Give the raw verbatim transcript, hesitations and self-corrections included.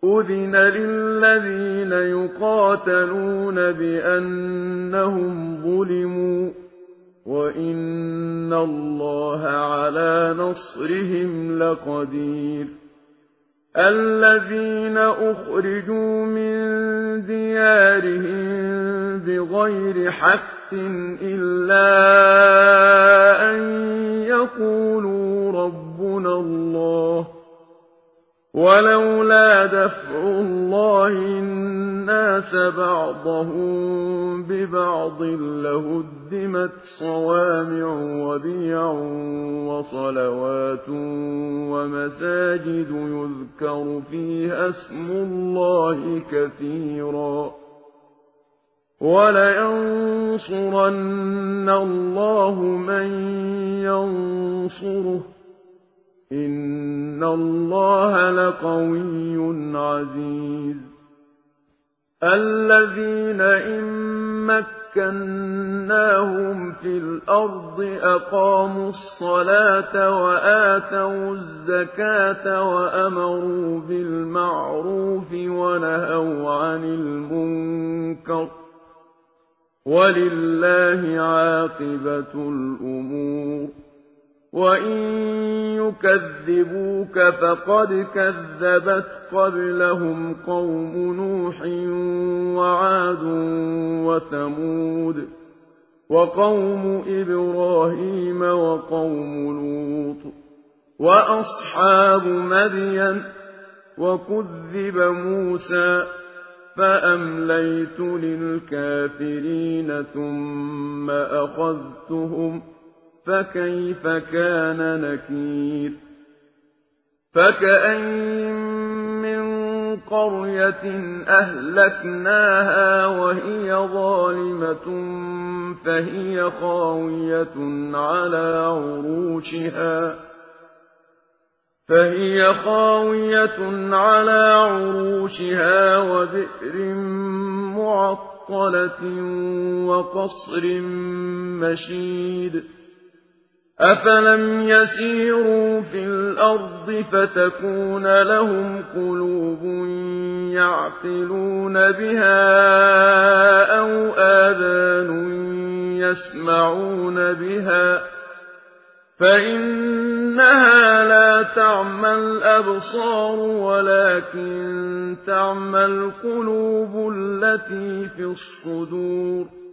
أذن للذين يقاتلون بأنهم ظلموا وإن الله على نصرهم لقدير الذين أخرجوا من ديارهم بغير حق إلا أن يقولوا ربنا الله ولولا دفع الله الناس بعضهم ببعض لهدمت صوامع وبيع وصلوات ومساجد يذكر فيها اسم الله كثيرا ولينصرن الله من ينصره إن الله لقوي عزيز الذين إن مكناهم في الأرض أقاموا الصلاة وآتوا الزكاة وأمروا بالمعروف ونهوا عن المنكر ولله عاقبة الأمور وإن يكذبوك فقد كذبت قبلهم قوم نوح وعاد وثمود وقوم إبراهيم وقوم لوط وأصحاب مدين وكذب موسى فأمليت للكافرين ثم أخذتهم فكيف كان نكير فكأين من قرية أهلكناها وهي ظالمة فهي خاوية على عروشها فهي خاوية على عروشها وبئر معطلة وقصر مشيد أفلم يسيروا في الأرض فتكون لهم قلوب يعقلون بها أو آذان يسمعون بها فإنها لا تعمى الأبصار ولكن تعمى القلوب التي في الصدور